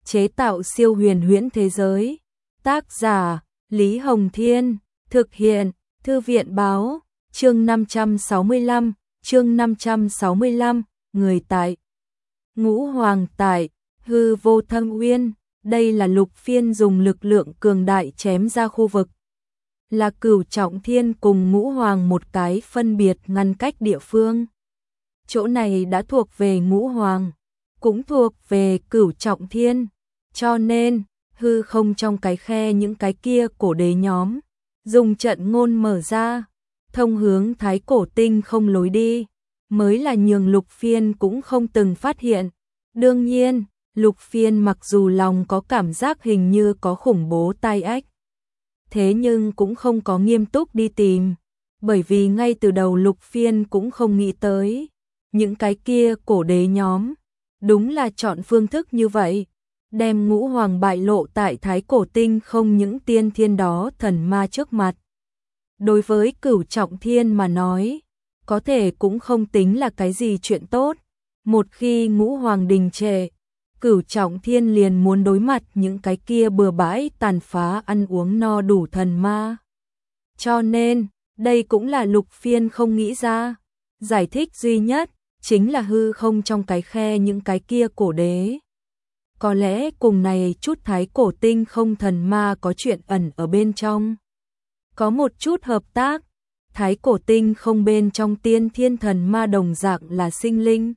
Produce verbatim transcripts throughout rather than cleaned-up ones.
chế tạo siêu huyền huyễn thế giới. Tác giả Lý Hồng Thiên, thực hiện Thư viện Báo, chương năm trăm sáu mươi lăm, chương năm trăm sáu mươi lăm, người tại Ngũ Hoàng tại Hư Vô Thâm Uyên. Đây là Lục Phiên dùng lực lượng cường đại chém ra khu vực là Cửu Trọng Thiên cùng Ngũ Hoàng một cái phân biệt ngăn cách địa phương. Chỗ này đã thuộc về Ngũ Hoàng, cũng thuộc về Cửu Trọng Thiên, cho nên hư không trong cái khe những cái kia cổ đế nhóm dùng trận ngôn mở ra, thông hướng Thái Cổ Tinh không lối đi, mới là nhường Lục Phiên cũng không từng phát hiện. Đương nhiên, Lục Phiên mặc dù lòng có cảm giác hình như có khủng bố tai ách, thế nhưng cũng không có nghiêm túc đi tìm, bởi vì ngay từ đầu Lục Phiên cũng không nghĩ tới những cái kia cổ đế nhóm đúng là chọn phương thức như vậy, đem Ngũ Hoàng bại lộ tại Thái Cổ Tinh không những tiên thiên đó thần ma trước mặt. Đối với Cửu Trọng Thiên mà nói, có thể cũng không tính là cái gì chuyện tốt. Một khi Ngũ Hoàng đình trệ, Cửu Trọng Thiên liền muốn đối mặt những cái kia bừa bãi tàn phá ăn uống no đủ thần ma. Cho nên, đây cũng là Lục Phiên không nghĩ ra. Giải thích duy nhất chính là hư không trong cái khe những cái kia cổ đế. Có lẽ cùng này chút Thái Cổ Tinh không thần ma có chuyện ẩn ở bên trong. Có một chút hợp tác, Thái Cổ Tinh không bên trong tiên thiên thần ma đồng dạng là sinh linh.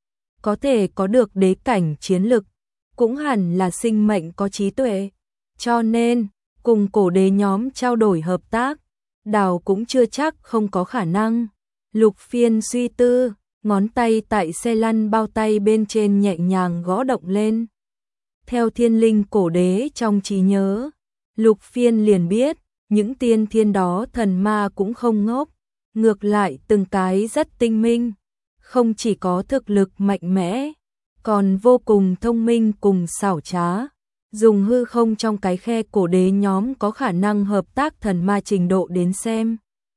Có thể có được đế cảnh chiến lực, cũng hẳn là sinh mệnh có trí tuệ. Cho nên, cùng cổ đế nhóm trao đổi hợp tác, đào cũng chưa chắc không có khả năng. Lục Phiên suy tư, ngón tay tại xe lăn bao tay bên trên nhẹ nhàng gõ động lên. Theo thiên linh cổ đế trong trí nhớ, Lục Phiên liền biết, những tiên thiên đó thần ma cũng không ngốc, ngược lại từng cái rất tinh minh, không chỉ có thực lực mạnh mẽ, còn vô cùng thông minh cùng xảo trá. Dùng hư không trong cái khe cổ đế nhóm có khả năng hợp tác thần ma trình độ đến xem,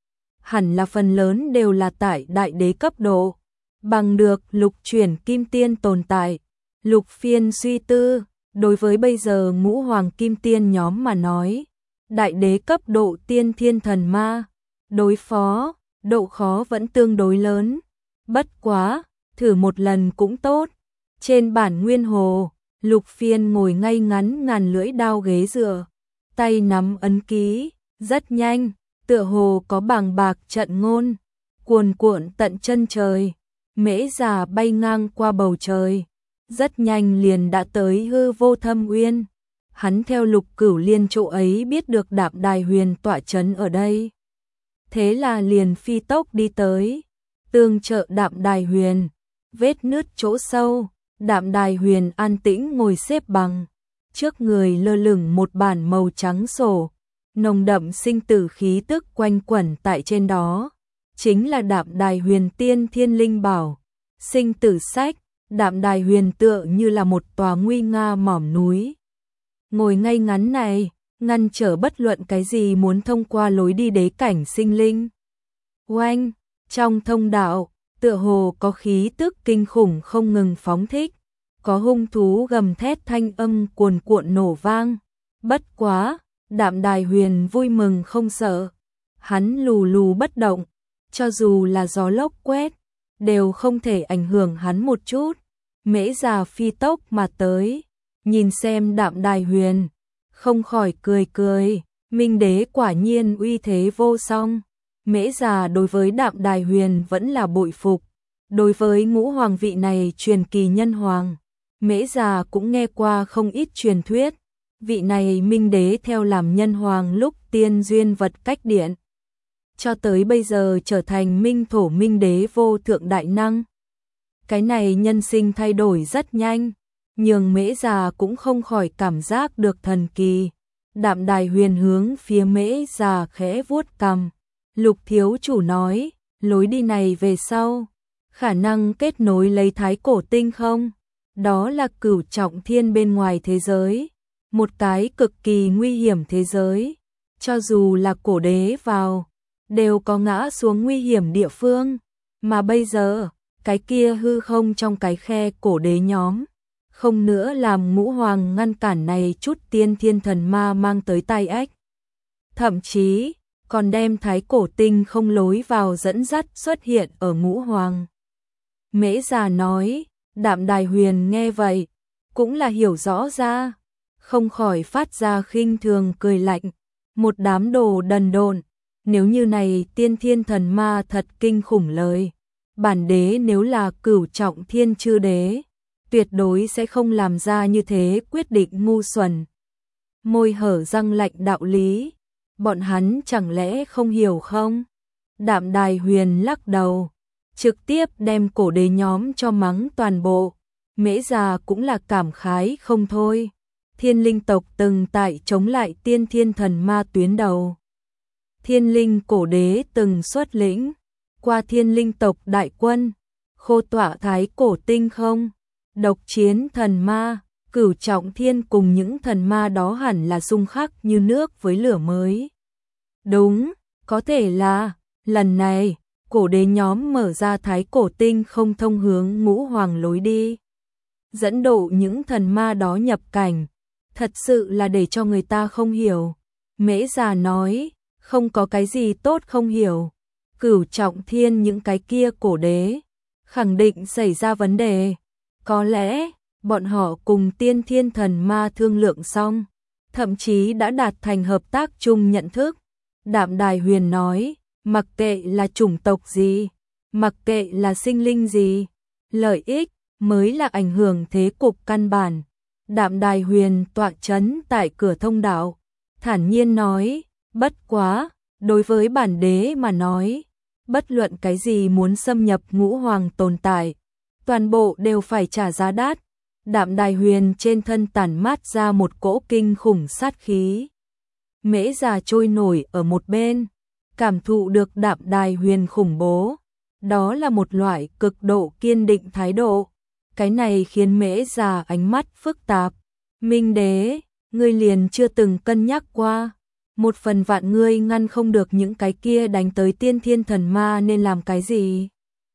hẳn là phần lớn đều là tại đại đế cấp độ, bằng được lục chuyển kim tiên tồn tại. Lục Phiên suy tư, đối với bây giờ Ngũ Hoàng kim tiên nhóm mà nói, đại đế cấp độ tiên thiên thần ma, đối phó, độ khó vẫn tương đối lớn. Bất quá, thử một lần cũng tốt. Trên bản nguyên hồ, Lục Phiên ngồi ngay ngắn ngàn lưỡi đao ghế dựa, tay nắm ấn ký, rất nhanh, tựa hồ có bàng bạc trận ngôn, cuồn cuộn tận chân trời, mễ già bay ngang qua bầu trời, rất nhanh liền đã tới Hư Vô Thâm Uyên. Hắn theo Lục Cửu Liên chỗ ấy biết được Đạm Đài Huyền tọa trấn ở đây, thế là liền phi tốc đi tới, tương trợ Đạm Đài Huyền. Vết nứt chỗ sâu, Đạm Đài Huyền an tĩnh ngồi xếp bằng, trước người lơ lửng một bản màu trắng sổ, nồng đậm sinh tử khí tức quanh quẩn tại trên đó, chính là Đạm Đài Huyền tiên thiên linh bảo, sinh tử sách. Đạm Đài Huyền tựa như là một tòa nguy nga mỏm núi, ngồi ngay ngắn này, ngăn trở bất luận cái gì muốn thông qua lối đi đế cảnh sinh linh. Oanh, trong thông đạo, tựa hồ có khí tức kinh khủng không ngừng phóng thích, có hung thú gầm thét thanh âm cuồn cuộn nổ vang. Bất quá, Đạm Đài Huyền vui mừng không sợ, hắn lù lù bất động, cho dù là gió lốc quét, đều không thể ảnh hưởng hắn một chút. Mễ già phi tốc mà tới, nhìn xem Đạm Đài Huyền, không khỏi cười cười, Minh Đế quả nhiên uy thế vô song. Mễ già đối với Đạm Đài Huyền vẫn là bội phục, đối với Ngũ Hoàng vị này truyền kỳ nhân hoàng, Mễ già cũng nghe qua không ít truyền thuyết. Vị này Minh Đế theo làm nhân hoàng lúc tiên duyên vật cách điện, cho tới bây giờ trở thành Minh Thổ Minh Đế vô thượng đại năng. Cái này nhân sinh thay đổi rất nhanh, nhường Mễ già cũng không khỏi cảm giác được thần kỳ. Đạm Đài Huyền hướng phía Mễ già khẽ vuốt cằm. Lục thiếu chủ nói, lối đi này về sau, khả năng kết nối lấy Thái Cổ Tinh không? Đó là Cửu Trọng Thiên bên ngoài thế giới, một cái cực kỳ nguy hiểm thế giới. Cho dù là cổ đế vào, đều có ngã xuống nguy hiểm địa phương. Mà bây giờ, cái kia hư không trong cái khe cổ đế nhóm, không nữa làm Ngũ Hoàng ngăn cản này chút tiên thiên thần ma mang tới tai ách. Thậm chí, còn đem thái cổ tinh không lối vào dẫn dắt xuất hiện ở Ngũ Hoàng. Mễ Già nói, Đạm Đài Huyền nghe vậy, cũng là hiểu rõ ra, không khỏi phát ra khinh thường cười lạnh, một đám đồ đần độn, nếu như này tiên thiên thần ma thật kinh khủng lời, bản đế nếu là Cửu Trọng Thiên Chư Đế, tuyệt đối sẽ không làm ra như thế quyết định ngu xuẩn. Môi hở răng lạnh đạo lý, bọn hắn chẳng lẽ không hiểu không? Đạm Đài Huyền lắc đầu, trực tiếp đem cổ đế nhóm cho mắng toàn bộ. Mễ Già cũng là cảm khái không thôi. Thiên linh tộc từng tại chống lại tiên thiên thần ma tuyến đầu. Thiên linh cổ đế từng xuất lĩnh qua thiên linh tộc đại quân, khô tọa thái cổ tinh không, độc chiến thần ma, Cửu Trọng Thiên cùng những thần ma đó hẳn là xung khắc như nước với lửa mới. Đúng, có thể là, lần này, cổ đế nhóm mở ra thái cổ tinh không thông hướng Ngũ Hoàng lối đi. Dẫn độ những thần ma đó nhập cảnh, thật sự là để cho người ta không hiểu. Mễ Già nói, không có cái gì tốt không hiểu. Cửu Trọng Thiên những cái kia cổ đế, khẳng định xảy ra vấn đề. Có lẽ, bọn họ cùng tiên thiên thần ma thương lượng xong, thậm chí đã đạt thành hợp tác chung nhận thức. Đạm Đài Huyền nói, mặc kệ là chủng tộc gì, mặc kệ là sinh linh gì, lợi ích mới là ảnh hưởng thế cục căn bản. Đạm Đài Huyền tọa chấn tại cửa thông đạo, thản nhiên nói, bất quá, đối với bản đế mà nói, bất luận cái gì muốn xâm nhập Ngũ Hoàng tồn tại, toàn bộ đều phải trả giá đắt. Đạm Đài Huyền trên thân tản mát ra một cỗ kinh khủng sát khí. Mễ Già trôi nổi ở một bên, cảm thụ được Đạm Đài Huyền khủng bố, đó là một loại cực độ kiên định thái độ. Cái này khiến Mễ Già ánh mắt phức tạp. Minh đế, ngươi liền chưa từng cân nhắc qua, một phần vạn ngươi ngăn không được những cái kia đánh tới tiên thiên thần ma nên làm cái gì?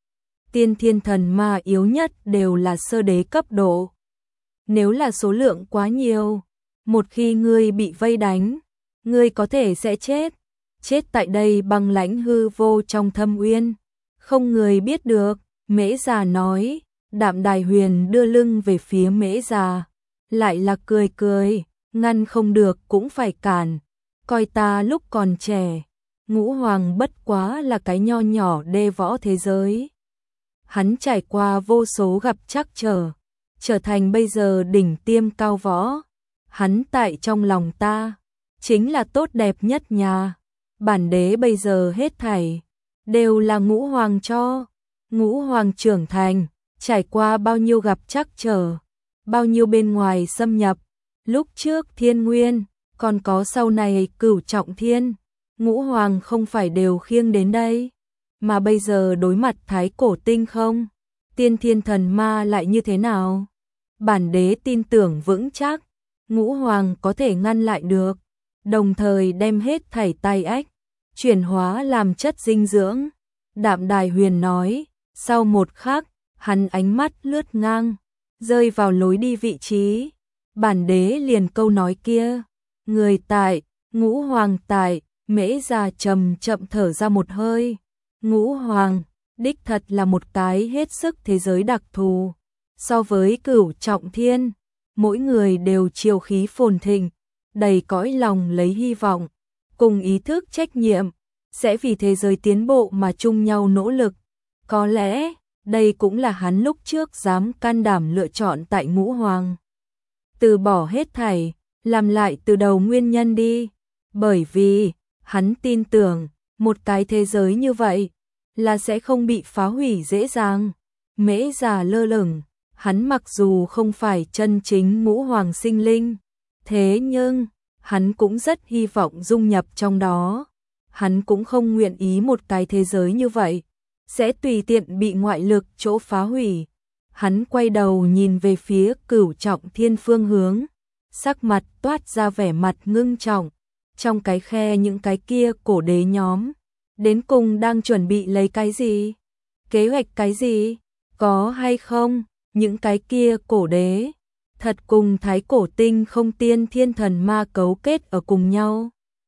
Tiên thiên thần ma yếu nhất đều là sơ đế cấp độ. Nếu là số lượng quá nhiều, một khi ngươi bị vây đánh, ngươi có thể sẽ chết. Chết tại đây băng lãnh hư vô trong thâm uyên, không người biết được. Mễ Già nói. Đạm Đài Huyền đưa lưng về phía Mễ Già, lại là cười cười, ngăn không được cũng phải cản, coi ta lúc còn trẻ, Ngũ Hoàng bất quá là cái nho nhỏ đê võ thế giới. Hắn trải qua vô số gặp trắc trở, trở thành bây giờ đỉnh tiêm cao võ, hắn tại trong lòng ta, chính là tốt đẹp nhất nhà, bản đế bây giờ hết thảy, đều là Ngũ Hoàng cho, Ngũ Hoàng trưởng thành. Trải qua bao nhiêu gặp trắc trở, bao nhiêu bên ngoài xâm nhập, lúc trước Thiên Nguyên, còn có sau này Cửu Trọng Thiên, Ngũ Hoàng không phải đều khiêng đến đây, mà bây giờ đối mặt thái cổ tinh không, tiên thiên thần ma lại như thế nào? Bản đế tin tưởng vững chắc, Ngũ Hoàng có thể ngăn lại được, đồng thời đem hết thảy tai ách, chuyển hóa làm chất dinh dưỡng. Đạm Đài Huyền nói, sau một khắc, hắn ánh mắt lướt ngang, rơi vào lối đi vị trí. Bản đế liền câu nói kia, người tại, Ngũ Hoàng tại. Mễ Già trầm chậm thở ra một hơi. Ngũ Hoàng, đích thật là một cái hết sức thế giới đặc thù. So với Cửu Trọng Thiên, mỗi người đều chiều khí phồn thịnh, đầy cõi lòng lấy hy vọng, cùng ý thức trách nhiệm, sẽ vì thế giới tiến bộ mà chung nhau nỗ lực. Có lẽ, đây cũng là hắn lúc trước dám can đảm lựa chọn tại Ngũ Hoàng. Từ bỏ hết thảy, làm lại từ đầu nguyên nhân đi. Bởi vì, hắn tin tưởng, một cái thế giới như vậy, là sẽ không bị phá hủy dễ dàng. Mễ Già lơ lửng, hắn mặc dù không phải chân chính Ngũ Hoàng sinh linh, thế nhưng, hắn cũng rất hy vọng dung nhập trong đó. Hắn cũng không nguyện ý một cái thế giới như vậy sẽ tùy tiện bị ngoại lực chỗ phá hủy. Hắn quay đầu nhìn về phía Cửu Trọng Thiên phương hướng, sắc mặt toát ra vẻ mặt ngưng trọng. Trong cái khe những cái kia cổ đế nhóm, đến cùng đang chuẩn bị lấy cái gì? Kế hoạch cái gì? Có hay không? Những cái kia cổ đế thật cùng thái cổ tinh không tiên thiên thần ma cấu kết ở cùng nhau.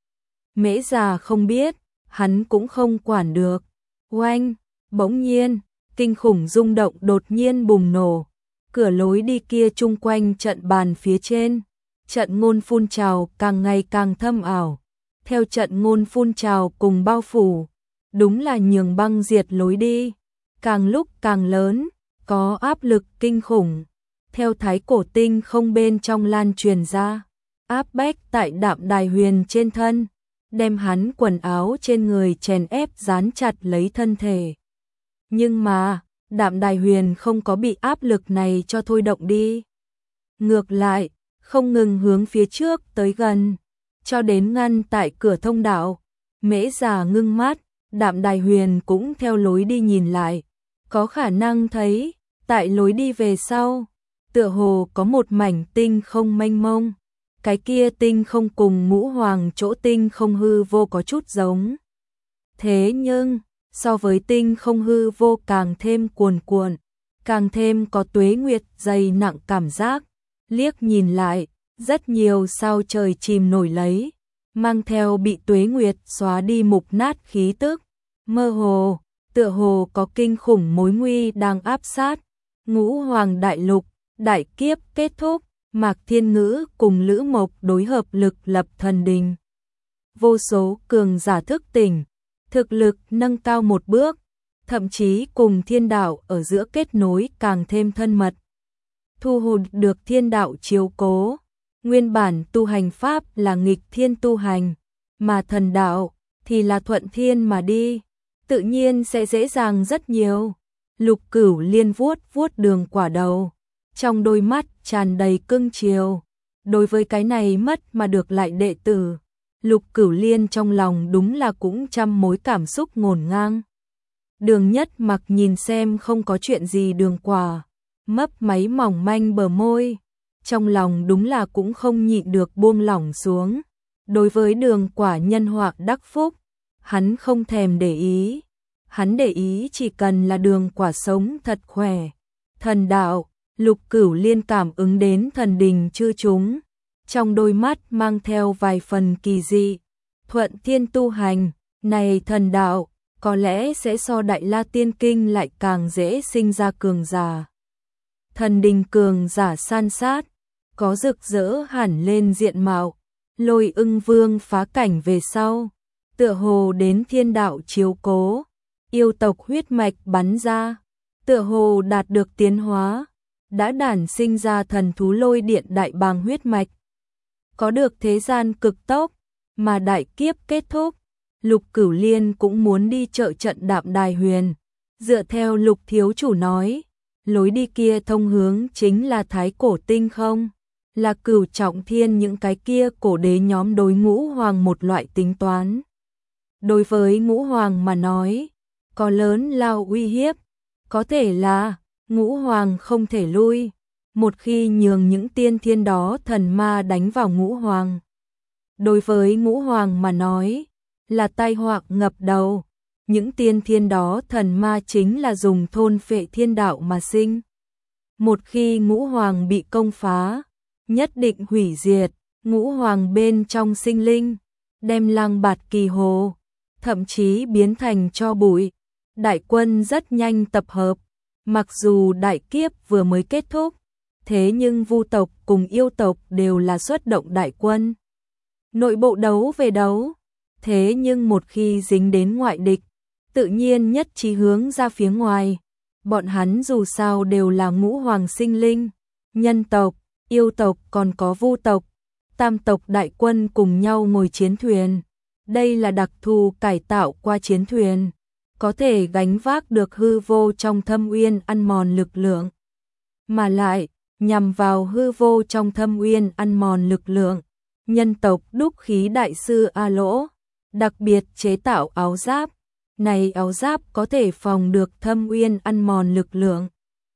Mễ già không biết, hắn cũng không quản được. Oanh, bỗng nhiên, kinh khủng rung động đột nhiên bùng nổ. Cửa lối đi kia chung quanh trận bàn phía trên, trận ngôn phun trào càng ngày càng thâm ảo. Theo trận ngôn phun trào cùng bao phủ, đúng là nhường băng diệt lối đi, càng lúc càng lớn, có áp lực kinh khủng. Theo thái cổ tinh không bên trong lan truyền ra, áp bách tại Đạm Đài Huyền trên thân, đem hắn quần áo trên người chèn ép dán chặt lấy thân thể. Nhưng mà, Đạm Đài Huyền không có bị áp lực này cho thôi động đi. Ngược lại, không ngừng hướng phía trước tới gần, cho đến ngăn tại cửa thông đạo. Mễ già ngưng mắt, Đạm Đài Huyền cũng theo lối đi nhìn lại. Có khả năng thấy, tại lối đi về sau, tựa hồ có một mảnh tinh không mênh mông. Cái kia tinh không cùng Ngũ Hoàng chỗ tinh không hư vô có chút giống. Thế nhưng, so với tinh không hư vô càng thêm cuồn cuộn, càng thêm có tuế nguyệt dày nặng cảm giác. Liếc nhìn lại, rất nhiều sao trời chìm nổi lấy, mang theo bị tuế nguyệt xóa đi mục nát khí tức. Mơ hồ, tựa hồ có kinh khủng mối nguy đang áp sát. Ngũ Hoàng đại lục, đại kiếp kết thúc, Mạc Thiên Ngữ cùng Lữ Mộc đối hợp lực lập thần đình. Vô số cường giả thức tỉnh, thực lực nâng cao một bước, thậm chí cùng thiên đạo ở giữa kết nối càng thêm thân mật. Thu hút được thiên đạo chiếu cố, nguyên bản tu hành pháp là nghịch thiên tu hành, mà thần đạo thì là thuận thiên mà đi, tự nhiên sẽ dễ dàng rất nhiều. Lục Cửu Liên vuốt vuốt Đường Quả đầu, trong đôi mắt tràn đầy cưng chiều. Đối với cái này mất mà được lại đệ tử, Lục Cửu Liên trong lòng đúng là cũng trăm mối cảm xúc ngổn ngang. Đường Nhất Mặc nhìn xem không có chuyện gì Đường Quả, mấp máy mỏng manh bờ môi, trong lòng đúng là cũng không nhịn được buông lỏng xuống. Đối với Đường Quả nhân họa đắc phúc, hắn không thèm để ý. Hắn để ý chỉ cần là Đường Quả sống thật khỏe. Thần đạo, Lục Cửu Liên cảm ứng đến thần đình chư chúng, trong đôi mắt mang theo vài phần kỳ dị. Thuận thiên tu hành, này thần đạo, có lẽ sẽ so Đại La Tiên Kinh lại càng dễ sinh ra cường giả. Thần đình cường giả san sát, có rực rỡ hẳn lên diện mạo. Lôi Ưng Vương phá cảnh về sau, tựa hồ đến thiên đạo chiếu cố, yêu tộc huyết mạch bắn ra, tựa hồ đạt được tiến hóa, đã đản sinh ra thần thú Lôi Điện đại bàng huyết mạch. Có được thế gian cực tốc, mà đại kiếp kết thúc, Lục Cửu Liên cũng muốn đi trợ trận Đạm Đài Huyền. Dựa theo Lục thiếu chủ nói, lối đi kia thông hướng chính là thái cổ tinh không, là Cửu Trọng Thiên những cái kia cổ đế nhóm đối Ngũ Hoàng một loại tính toán. Đối với Ngũ Hoàng mà nói, có lớn lao uy hiếp, có thể là Ngũ Hoàng không thể lui, một khi nhường những tiên thiên đó thần ma đánh vào Ngũ Hoàng. Đối với Ngũ Hoàng mà nói, là tai họa ngập đầu, những tiên thiên đó thần ma chính là dùng thôn phệ thiên đạo mà sinh. Một khi Ngũ Hoàng bị công phá, nhất định hủy diệt, Ngũ Hoàng bên trong sinh linh, đem Lăng Bạt Kỳ Hồ, thậm chí biến thành tro bụi. Đại quân rất nhanh tập hợp, mặc dù đại kiếp vừa mới kết thúc, thế nhưng Vu tộc cùng yêu tộc đều là xuất động đại quân. Nội bộ đấu về đấu, thế nhưng một khi dính đến ngoại địch, tự nhiên nhất trí hướng ra phía ngoài. Bọn hắn dù sao đều là Ngũ Hoàng sinh linh, nhân tộc, yêu tộc còn có Vu tộc, tam tộc đại quân cùng nhau ngồi chiến thuyền. Đây là đặc thù cải tạo qua chiến thuyền, có thể gánh vác được hư vô trong thâm uyên ăn mòn lực lượng. Mà lại, nhằm vào hư vô trong thâm uyên ăn mòn lực lượng, nhân tộc đúc khí đại sư A Lỗ đặc biệt chế tạo áo giáp. Này áo giáp có thể phòng được thâm uyên ăn mòn lực lượng,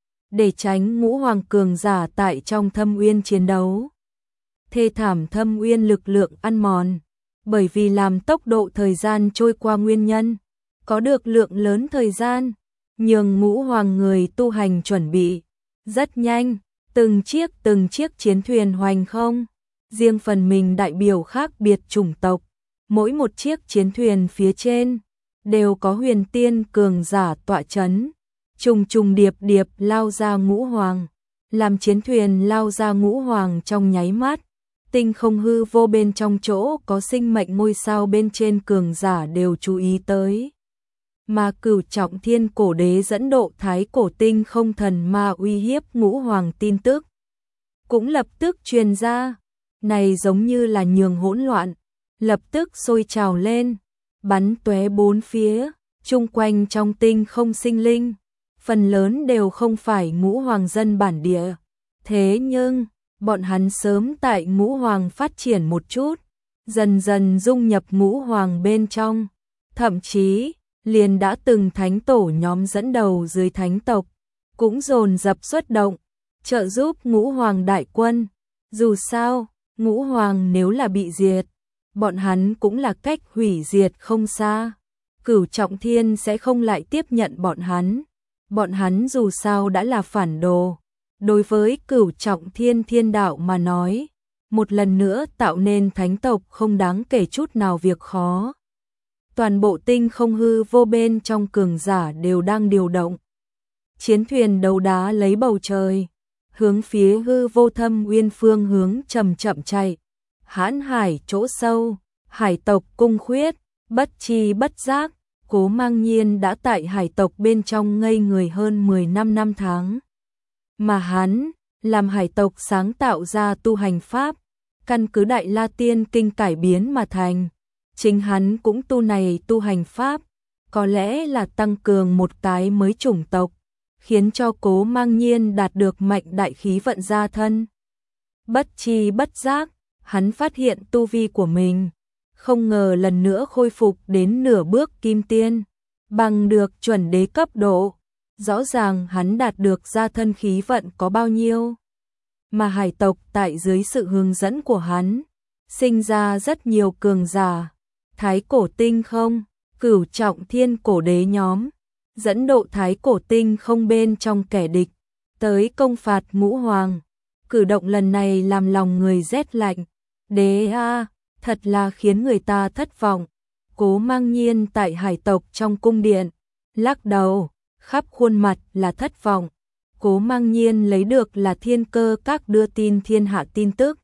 để tránh Ngũ Hoàng cường giả tại trong thâm uyên chiến đấu. Thê thảm thâm uyên lực lượng ăn mòn, bởi vì làm tốc độ thời gian trôi qua nguyên nhân, có được lượng lớn thời gian, nhường Ngũ Hoàng người tu hành chuẩn bị. Rất nhanh, Từng chiếc từng chiếc chiến thuyền hoành không, riêng phần mình đại biểu khác biệt chủng tộc, mỗi một chiếc chiến thuyền phía trên đều có huyền tiên cường giả tọa chấn, trùng trùng điệp điệp lao ra ngũ hoàng, làm chiến thuyền lao ra ngũ hoàng trong nháy mắt, tinh không hư vô bên trong chỗ có sinh mệnh ngôi sao bên trên cường giả đều chú ý tới. Mà Cửu Trọng Thiên Cổ Đế dẫn độ thái cổ tinh không thần ma uy hiếp ngũ hoàng tin tức cũng lập tức truyền ra, này giống như là nhường hỗn loạn, lập tức sôi trào lên, bắn tóe bốn phía, chung quanh trong tinh không sinh linh, phần lớn đều không phải ngũ hoàng dân bản địa. Thế nhưng, bọn hắn sớm tại ngũ hoàng phát triển một chút, dần dần dung nhập ngũ hoàng bên trong, thậm chí liền đã từng thánh tổ nhóm dẫn đầu dưới thánh tộc, cũng dồn dập xuất động, trợ giúp ngũ hoàng đại quân. Dù sao, ngũ hoàng nếu là bị diệt, bọn hắn cũng là cách hủy diệt không xa. Cửu Trọng Thiên sẽ không lại tiếp nhận bọn hắn. Bọn hắn dù sao đã là phản đồ. Đối với Cửu Trọng Thiên Thiên đạo mà nói, một lần nữa tạo nên thánh tộc không đáng kể chút nào việc khó. Toàn bộ tinh không hư vô bên trong cường giả đều đang điều động. Chiến thuyền đấu đá lấy bầu trời, hướng phía hư vô thâm uyên phương hướng chậm chậm chạy. Hãn hải chỗ sâu, hải tộc cung khuyết, bất chi bất giác, Cố Mang Nhiên đã tại hải tộc bên trong ngây người hơn mười lăm năm tháng. Mà hắn, làm hải tộc sáng tạo ra tu hành pháp, căn cứ Đại La Tiên Kinh cải biến mà thành. Chính hắn cũng tu này tu hành pháp, có lẽ là tăng cường một cái mới chủng tộc, khiến cho Cố Mang Nhiên đạt được mạnh đại khí vận gia thân. Bất chi bất giác, hắn phát hiện tu vi của mình, không ngờ lần nữa khôi phục đến nửa bước kim tiên, bằng được chuẩn đế cấp độ. Rõ ràng hắn đạt được gia thân khí vận có bao nhiêu. Mà hải tộc tại dưới sự hướng dẫn của hắn, sinh ra rất nhiều cường giả. Thái cổ tinh không, Cửu Trọng Thiên Cổ Đế nhóm, dẫn độ thái cổ tinh không bên trong kẻ địch, tới công phạt ngũ hoàng. Cử động lần này làm lòng người rét lạnh. Đế a, thật là khiến người ta thất vọng. Cố Mang Nhiên tại hải tộc trong cung điện, lắc đầu, khắp khuôn mặt là thất vọng. Cố Mang Nhiên lấy được là Thiên Cơ Các đưa tin thiên hạ tin tức.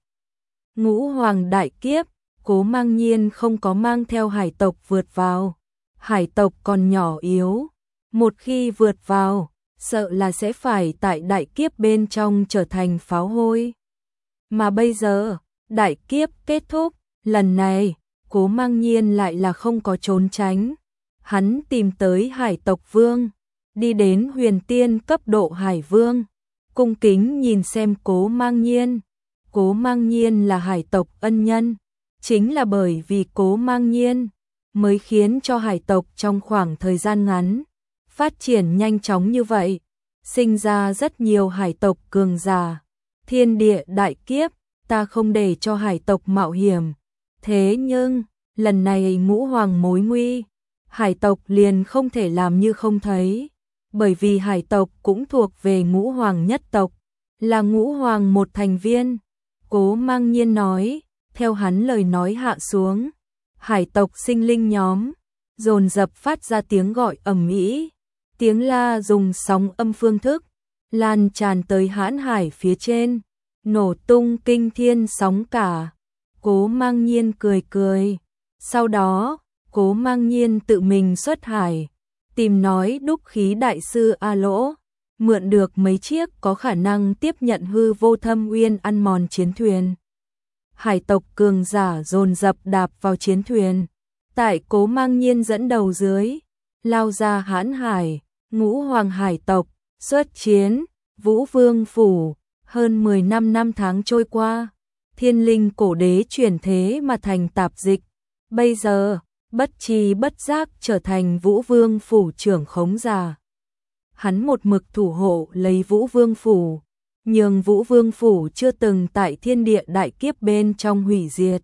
Ngũ hoàng đại kiếp, Cố Mang Nhiên không có mang theo hải tộc vượt vào. Hải tộc còn nhỏ yếu, một khi vượt vào, sợ là sẽ phải tại đại kiếp bên trong trở thành pháo hôi. Mà bây giờ, đại kiếp kết thúc, lần này, Cố Mang Nhiên lại là không có trốn tránh. Hắn tìm tới hải tộc vương, đi đến huyền tiên cấp độ hải vương, cung kính nhìn xem Cố Mang Nhiên. Cố Mang Nhiên là hải tộc ân nhân, chính là bởi vì Cố Mang Nhiên mới khiến cho hải tộc trong khoảng thời gian ngắn phát triển nhanh chóng như vậy, sinh ra rất nhiều hải tộc cường giả. Thiên địa đại kiếp, ta không để cho hải tộc mạo hiểm. Thế nhưng, lần này ngũ hoàng mối nguy, hải tộc liền không thể làm như không thấy, bởi vì hải tộc cũng thuộc về ngũ hoàng nhất tộc, là ngũ hoàng một thành viên. Cố Mang Nhiên nói, theo hắn lời nói hạ xuống, hải tộc sinh linh nhóm dồn dập phát ra tiếng gọi ầm ĩ, tiếng la dùng sóng âm phương thức lan tràn tới hãn hải phía trên, nổ tung kinh thiên sóng cả. Cố Mang Nhiên cười cười, sau đó Cố Mang Nhiên tự mình xuất hải, tìm nói đúc khí đại sư A Lỗ, mượn được mấy chiếc có khả năng tiếp nhận hư vô thâm uyên ăn mòn chiến thuyền. Hải tộc cường giả dồn dập đạp vào chiến thuyền, tại Cố Mang Nhiên dẫn đầu dưới, lao ra hãn hải. Ngũ hoàng hải tộc xuất chiến, Vũ Vương phủ. Hơn mười lăm năm tháng trôi qua, Thiên Linh Cổ Đế chuyển thế mà thành tạp dịch, bây giờ bất chi bất giác trở thành Vũ Vương phủ trưởng khống giả. Hắn một mực thủ hộ lấy Vũ Vương phủ, nhưng Vũ Vương phủ chưa từng tại thiên địa đại kiếp bên trong hủy diệt.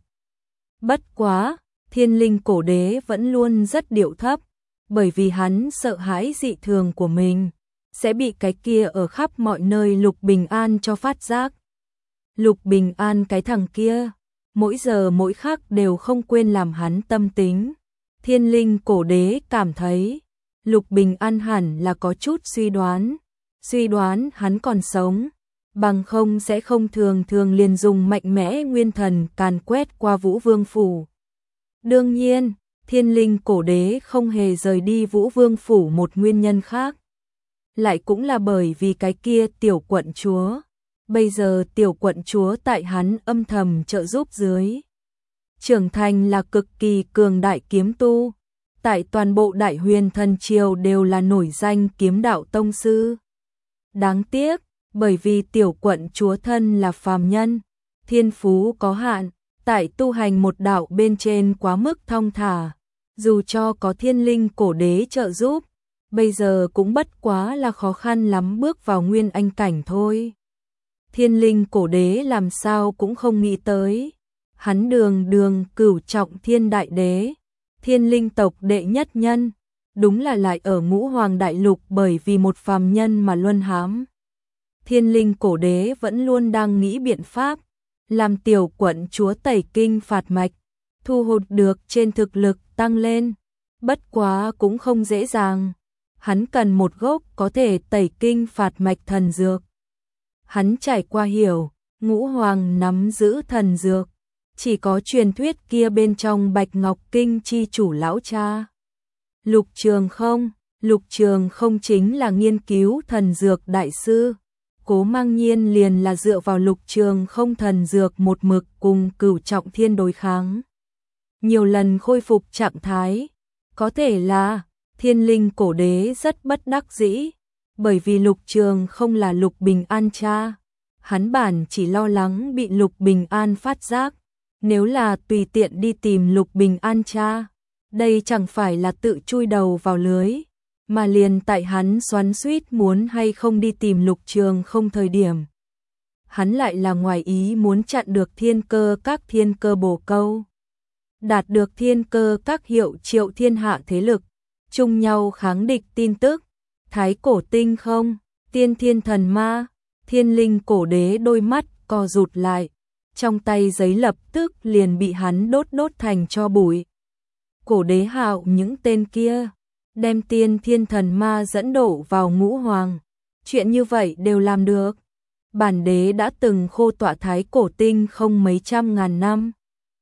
Bất quá, Thiên Linh Cổ Đế vẫn luôn rất điệu thấp, bởi vì hắn sợ hãi dị thường của mình, sẽ bị cái kia ở khắp mọi nơi Lục Bình An cho phát giác. Lục Bình An cái thằng kia, mỗi giờ mỗi khắc đều không quên làm hắn tâm tính. Thiên Linh cổ đế cảm thấy, Lục Bình An hẳn là có chút suy đoán, suy đoán hắn còn sống, bằng không sẽ không thường thường liền dùng mạnh mẽ nguyên thần càn quét qua Vũ Vương phủ. Đương nhiên, Thiên Linh cổ đế không hề rời đi Vũ Vương phủ một nguyên nhân khác. Lại cũng là bởi vì cái kia tiểu quận chúa. Bây giờ tiểu quận chúa tại hắn âm thầm trợ giúp dưới. Trưởng thành là cực kỳ cường đại kiếm tu. Tại toàn bộ Đại Huyền Thần Triều đều là nổi danh kiếm đạo tông sư. Đáng tiếc, bởi vì tiểu quận chúa thân là phàm nhân, thiên phú có hạn, tại tu hành một đạo bên trên quá mức thong thả, dù cho có Thiên Linh cổ đế trợ giúp, bây giờ cũng bất quá là khó khăn lắm bước vào nguyên anh cảnh thôi. Thiên Linh cổ đế làm sao cũng không nghĩ tới, hắn đường đường cửu trọng thiên đại đế, Thiên Linh tộc đệ nhất nhân, đúng là lại ở Ngũ Hoàng đại lục bởi vì một phàm nhân mà luân hãm. Thiên Linh cổ đế vẫn luôn đang nghĩ biện pháp, làm tiểu quận chúa tẩy kinh phạt mạch, thu hút được trên thực lực tăng lên, bất quá cũng không dễ dàng. Hắn cần một gốc có thể tẩy kinh phạt mạch thần dược. Hắn trải qua hiểu, Ngũ Hoàng nắm giữ thần dược, chỉ có truyền thuyết kia bên trong Bạch Ngọc Kinh chi chủ lão cha. Lục Trường Không, Lục Trường Không chính là nghiên cứu thần dược đại sư. Cố Mang Nhiên liền là dựa vào Lục Trường Không thần dược một mực cùng Cửu Trọng Thiên đối kháng. Nhiều lần khôi phục trạng thái, có thể là Thiên Linh cổ đế rất bất đắc dĩ, bởi vì Lục Trường Không là Lục Bình An cha, hắn bản chỉ lo lắng bị Lục Bình An phát giác, nếu là tùy tiện đi tìm Lục Bình An cha, đây chẳng phải là tự chui đầu vào lưới, mà liền tại hắn xoắn xuýt muốn hay không đi tìm Lục Trường Không thời điểm. Hắn lại là ngoài ý muốn chặn được thiên cơ các thiên cơ bổ câu, đạt được thiên cơ các hiệu triệu thiên hạ thế lực, chung nhau kháng địch tin tức, Thái Cổ Tinh Không, Tiên Thiên Thần Ma, Thiên Linh cổ đế đôi mắt co rụt lại, trong tay giấy lập tức liền bị hắn đốt đốt thành tro bụi. Cổ đế hạo những tên kia, đem Tiên Thiên Thần Ma dẫn đổ vào Ngũ Hoàng, chuyện như vậy đều làm được. Bản đế đã từng khô tọa Thái Cổ Tinh Không mấy trăm ngàn năm,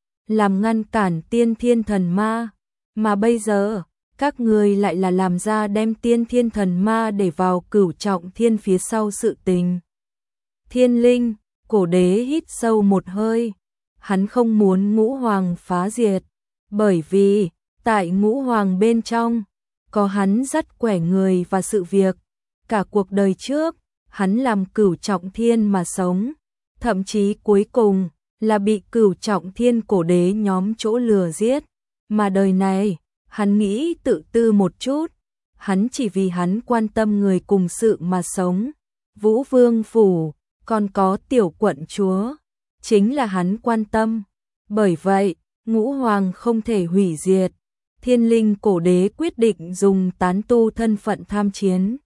làm ngăn cản Tiên Thiên Thần Ma, mà bây giờ các người lại là làm ra đem Tiên Thiên Thần Ma để vào Cửu Trọng Thiên phía sau sự tình. Thiên Linh, cổ đế hít sâu một hơi, hắn không muốn Ngũ Hoàng phá diệt, bởi vì tại Ngũ Hoàng bên trong có hắn rất quẻ người và sự việc, cả cuộc đời trước hắn làm Cửu Trọng Thiên mà sống, thậm chí cuối cùng là bị Cửu Trọng Thiên cổ đế nhóm chỗ lừa giết, mà đời này hắn nghĩ tự tư một chút, hắn chỉ vì hắn quan tâm người cùng sự mà sống. Vũ Vương phủ, còn có tiểu quận chúa, chính là hắn quan tâm. Bởi vậy, Ngũ Hoàng không thể hủy diệt. Thiên Linh cổ đế quyết định dùng tán tu thân phận tham chiến.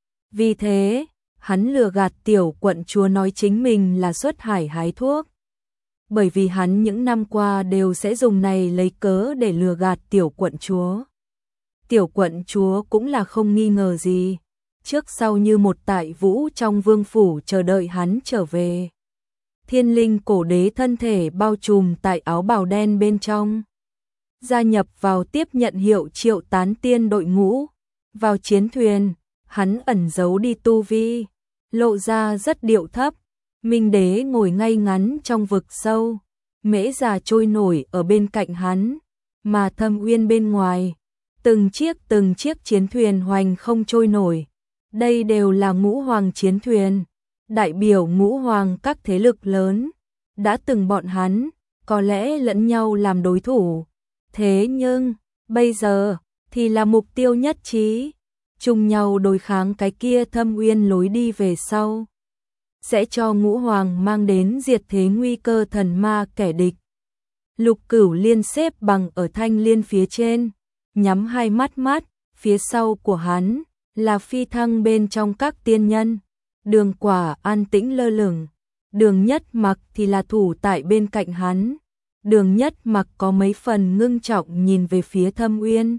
Vì thế, hắn lừa gạt tiểu quận chúa nói chính mình là xuất hải hái thuốc. Bởi vì hắn những năm qua đều sẽ dùng này lấy cớ để lừa gạt tiểu quận chúa. Tiểu quận chúa cũng là không nghi ngờ gì, trước sau như một tại Vũ trong vương phủ chờ đợi hắn trở về. Thiên Linh cổ đế thân thể bao trùm tại áo bào đen bên trong, gia nhập vào tiếp nhận hiệu triệu tán tiên đội ngũ. Vào chiến thuyền, hắn ẩn giấu đi tu vi, lộ ra rất điệu thấp. Minh đế ngồi ngay ngắn trong vực sâu, mễ già trôi nổi ở bên cạnh hắn, mà Thâm Uyên bên ngoài, từng chiếc từng chiếc chiến thuyền hoành không trôi nổi. Đây đều là Ngũ Hoàng chiến thuyền, đại biểu Ngũ Hoàng các thế lực lớn, đã từng bọn hắn, có lẽ lẫn nhau làm đối thủ. Thế nhưng, bây giờ, thì là mục tiêu nhất trí, chung nhau đối kháng cái kia Thâm Uyên lối đi về sau. Sẽ cho Ngũ Hoàng mang đến diệt thế nguy cơ thần ma kẻ địch. Lục Cửu Liên xếp bằng ở thanh liên phía trên, nhắm hai mắt mắt, phía sau của hắn, là phi thăng bên trong các tiên nhân. Đường Quả an tĩnh lơ lửng, Đường Nhất Mặc thì là thủ tại bên cạnh hắn. Đường Nhất Mặc có mấy phần ngưng trọng nhìn về phía Thâm Uyên,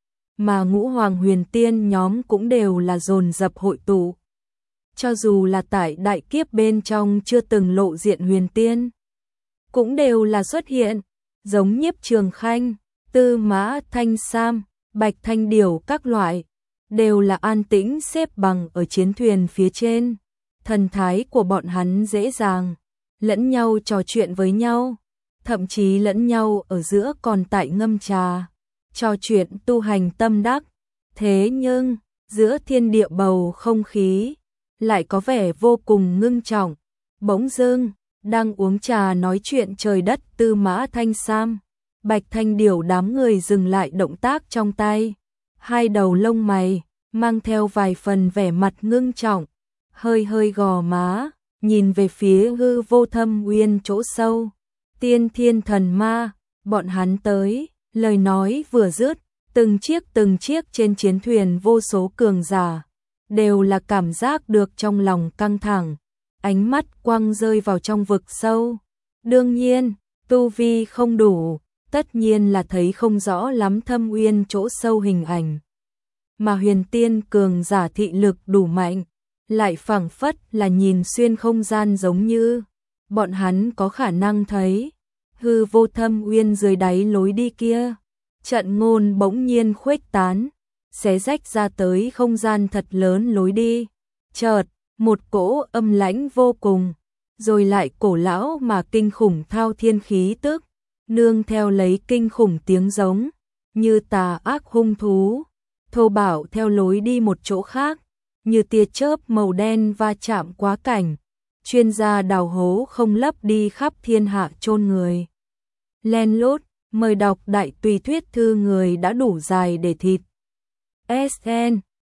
mà Ngũ Hoàng Huyền Tiên nhóm cũng đều là dồn dập hội tụ. Cho dù là tại đại kiếp bên trong chưa từng lộ diện huyền tiên, cũng đều là xuất hiện, giống Nhiếp Trường Khanh, Tư Mã Thanh Sam, Bạch Thanh Điểu các loại, đều là an tĩnh xếp bằng ở chiến thuyền phía trên. Thần thái của bọn hắn dễ dàng, lẫn nhau trò chuyện với nhau, thậm chí lẫn nhau ở giữa còn tại ngâm trà, trò chuyện tu hành tâm đắc. Thế nhưng, giữa thiên địa bầu không khí lại có vẻ vô cùng ngưng trọng. Bỗng dưng, đang uống trà nói chuyện trời đất Tư Mã Thanh Sam, Bạch Thanh Điểu đám người dừng lại động tác trong tay, hai đầu lông mày mang theo vài phần vẻ mặt ngưng trọng, hơi hơi gò má, nhìn về phía hư vô Thâm Uyên chỗ sâu. Tiên Thiên Thần Ma, bọn hắn tới, lời nói vừa dứt, từng chiếc từng chiếc trên chiến thuyền vô số cường giả đều là cảm giác được trong lòng căng thẳng, ánh mắt quăng rơi vào trong vực sâu. Đương nhiên, tu vi không đủ, tất nhiên là thấy không rõ lắm Thâm Uyên chỗ sâu hình ảnh. Mà huyền tiên cường giả thị lực đủ mạnh, lại phảng phất là nhìn xuyên không gian giống như bọn hắn có khả năng thấy hư vô Thâm Uyên dưới đáy lối đi kia. Trận ngôn bỗng nhiên khuếch tán, xé rách ra tới không gian thật lớn lối đi. Chợt, một cỗ âm lãnh vô cùng, rồi lại cổ lão mà kinh khủng thao thiên khí tức, nương theo lấy kinh khủng tiếng giống, như tà ác hung thú, thô bạo theo lối đi một chỗ khác, như tia chớp màu đen va chạm quá cảnh, chuyên gia đào hố không lấp đi khắp thiên hạ chôn người. Len lút, mời đọc đại tùy thuyết thư người đã đủ dài để thịt. ét en